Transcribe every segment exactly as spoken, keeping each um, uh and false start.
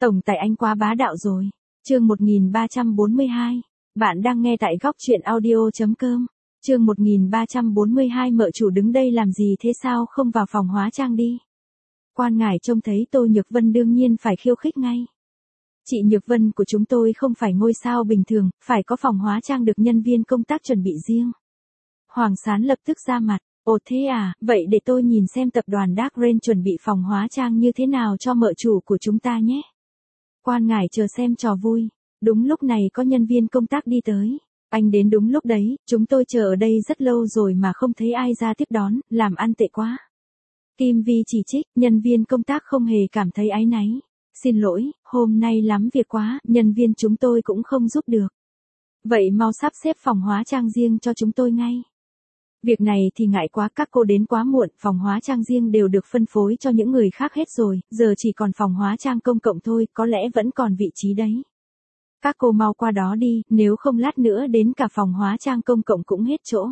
Tổng tài anh quá bá đạo rồi. Chương một nghìn ba trăm bốn mươi hai. Bạn đang nghe tại góc truyện audio chấm com. Chương một nghìn ba trăm bốn mươi hai mợ chủ đứng đây làm gì thế sao không vào phòng hóa trang đi. Quan ngải trông thấy Tô Nhược Vân đương nhiên phải khiêu khích ngay. Chị Nhược Vân của chúng tôi không phải ngôi sao bình thường, phải có phòng hóa trang được nhân viên công tác chuẩn bị riêng. Hoàng Sán lập tức ra mặt, ồ thế à, vậy để tôi nhìn xem tập đoàn Dark Rain chuẩn bị phòng hóa trang như thế nào cho mợ chủ của chúng ta nhé. Quan ngải chờ xem trò vui, đúng lúc này có nhân viên công tác đi tới. Anh đến đúng lúc đấy, chúng tôi chờ ở đây rất lâu rồi mà không thấy ai ra tiếp đón, làm ăn tệ quá. Kim Vi chỉ trích, nhân viên công tác không hề cảm thấy áy náy. Xin lỗi, hôm nay lắm việc quá, nhân viên chúng tôi cũng không giúp được. Vậy mau sắp xếp phòng hóa trang riêng cho chúng tôi ngay. Việc này thì ngại quá, các cô đến quá muộn, phòng hóa trang riêng đều được phân phối cho những người khác hết rồi, giờ chỉ còn phòng hóa trang công cộng thôi, có lẽ vẫn còn vị trí đấy. Các cô mau qua đó đi, nếu không lát nữa đến cả phòng hóa trang công cộng cũng hết chỗ.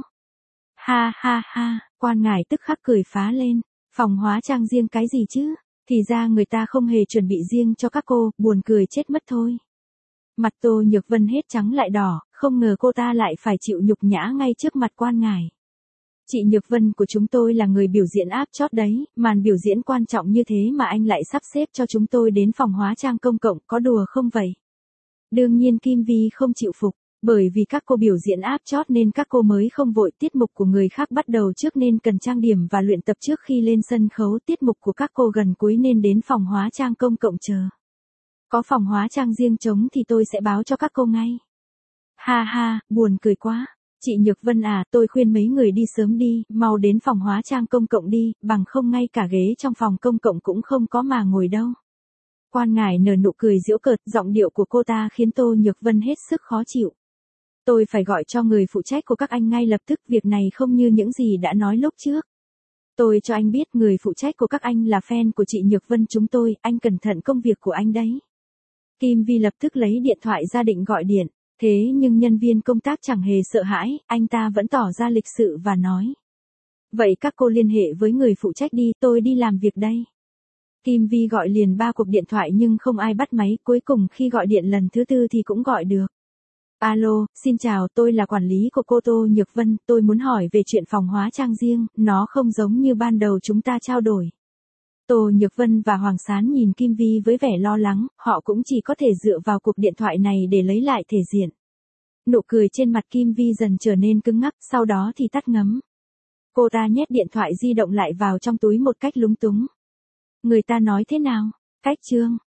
Ha ha ha, quan ngải tức khắc cười phá lên, phòng hóa trang riêng cái gì chứ? Thì ra người ta không hề chuẩn bị riêng cho các cô, buồn cười chết mất thôi. Mặt Tô Nhược Vân hết trắng lại đỏ, không ngờ cô ta lại phải chịu nhục nhã ngay trước mặt quan ngải. Chị Nhược Vân của chúng tôi là người biểu diễn áp chót đấy, màn biểu diễn quan trọng như thế mà anh lại sắp xếp cho chúng tôi đến phòng hóa trang công cộng, có đùa không vậy? Đương nhiên Kim Vi không chịu phục, bởi vì các cô biểu diễn áp chót nên các cô mới không vội, tiết mục của người khác bắt đầu trước nên cần trang điểm và luyện tập trước khi lên sân khấu, tiết mục của các cô gần cuối nên đến phòng hóa trang công cộng chờ. Có phòng hóa trang riêng trống thì tôi sẽ báo cho các cô ngay. Ha ha, buồn cười quá. Chị Nhược Vân à, tôi khuyên mấy người đi sớm đi, mau đến phòng hóa trang công cộng đi, bằng không ngay cả ghế trong phòng công cộng cũng không có mà ngồi đâu. Quan ngải nở nụ cười giễu cợt, giọng điệu của cô ta khiến Tô Nhược Vân hết sức khó chịu. Tôi phải gọi cho người phụ trách của các anh ngay lập tức, việc này không như những gì đã nói lúc trước. Tôi cho anh biết người phụ trách của các anh là fan của chị Nhược Vân chúng tôi, anh cẩn thận công việc của anh đấy. Kim Vi lập tức lấy điện thoại ra định gọi điện, thế nhưng nhân viên công tác chẳng hề sợ hãi, anh ta vẫn tỏ ra lịch sự và nói. Vậy các cô liên hệ với người phụ trách đi, tôi đi làm việc đây. Kim Vi gọi liền ba cuộc điện thoại nhưng không ai bắt máy, cuối cùng khi gọi điện lần thứ tư thì cũng gọi được. Alo, xin chào, tôi là quản lý của cô Tô Nhược Vân, tôi muốn hỏi về chuyện phòng hóa trang riêng, nó không giống như ban đầu chúng ta trao đổi. Tô Nhược Vân và Hoàng Sán nhìn Kim Vi với vẻ lo lắng, họ cũng chỉ có thể dựa vào cuộc điện thoại này để lấy lại thể diện. Nụ cười trên mặt Kim Vi dần trở nên cứng ngắc, sau đó thì tắt ngấm. Cô ta nhét điện thoại di động lại vào trong túi một cách lúng túng. Người ta nói thế nào? Cách chương.